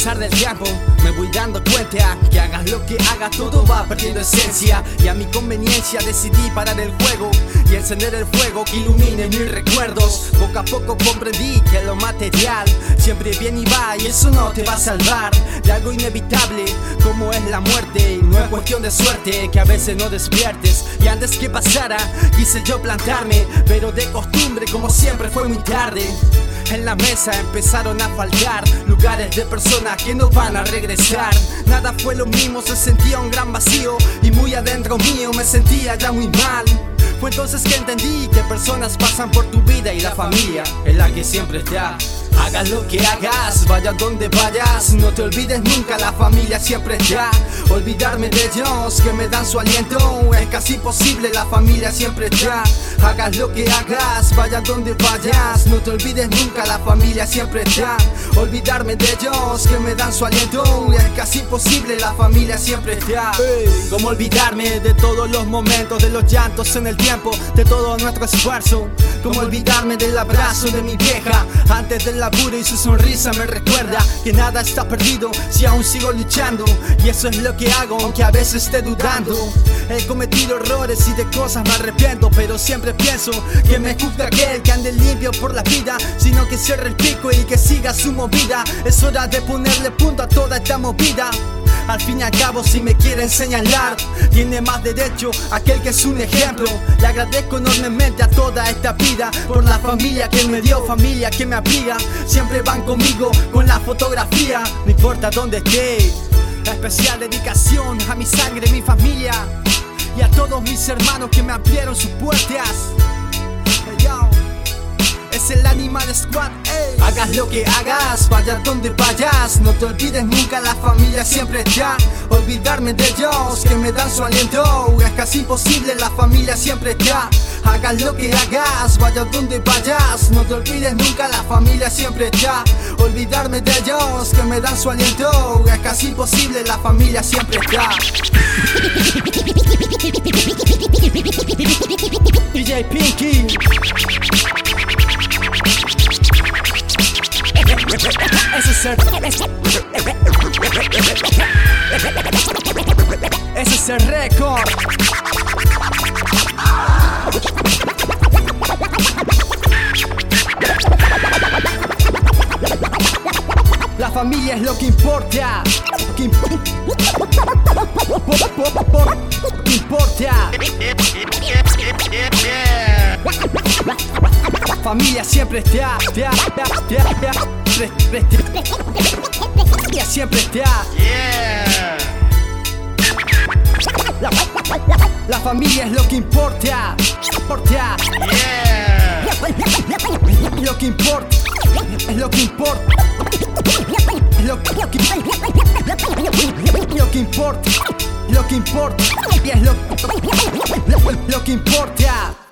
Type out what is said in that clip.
pasar del tiempo me voy dando cuenta que hagas lo que hagas todo va perdiendo esencia. Y a mi conveniencia decidí parar el juego y encender el fuego que ilumine mis recuerdos. Poco a poco comprendí que lo material siempre viene y va, y eso no te va a salvar de algo inevitable como es la muerte. Y no es cuestión de suerte que a veces no despiertes. Y antes que pasara quise yo plantarme, pero de costumbre como siempre fue muy tarde. En la mesa empezaron a faltar lugares de personas que no van a regresar. Nada fue lo mismo, se sentía un gran vacío y muy adentro mío me sentía ya muy mal. Fue entonces que entendí que personas pasan por tu vida y la familia es la que siempre está. Hagas lo que hagas, vayas donde vayas, no te olvides nunca, la familia siempre está. Olvidarme de ellos que me dan su aliento es casi imposible, la familia siempre está. Hagas lo que hagas, vayas donde vayas, no te olvides nunca, la familia siempre está. Olvidarme de ellos que me dan su aliento es casi imposible, la familia siempre está. Cómo olvidarme de todos los momentos, de los llantos en el tiempo, de todo nuestro esfuerzo. Cómo olvidarme del abrazo de mi vieja antes del laburo, y su sonrisa me recuerda que nada está perdido si aún sigo luchando. Y eso es lo que hago aunque a veces esté dudando. He cometido errores y de cosas me arrepiento, pero siempre pienso que me juzga aquel que ande limpio por la vida, sino que cierre el pico y que siga su movida. Es hora de ponerle punto a toda esta movida. Al fin y al cabo, si me quieren señalar, tiene más derecho aquel que es un ejemplo. Le agradezco enormemente a toda esta vida por la familia que me dio, familia que me abriga. Siempre van conmigo con la fotografía, no importa dónde esté. La especial dedicación a mi sangre, mi familia y a todos mis hermanos que me abrieron sus puertas. Hey, yo. Es el Animal Squad, ey. Hagas lo que hagas, vayas donde vayas, no te olvides nunca, la familia siempre está. Olvidarme de ellos que me dan su aliento es casi imposible, la familia siempre está. Hagas lo que hagas, vayas donde vayas, no te olvides nunca, la familia siempre está. Olvidarme de ellos que me dan su aliento es casi imposible, la familia siempre está. DJ Pinky. Ese es el récord. La familia es lo que importa. Familia siempre está. Siempre está. La familia es lo que importa. Lo que importa. Es lo que importa. Lo que importa. Lo que importa. Y es lo que importa.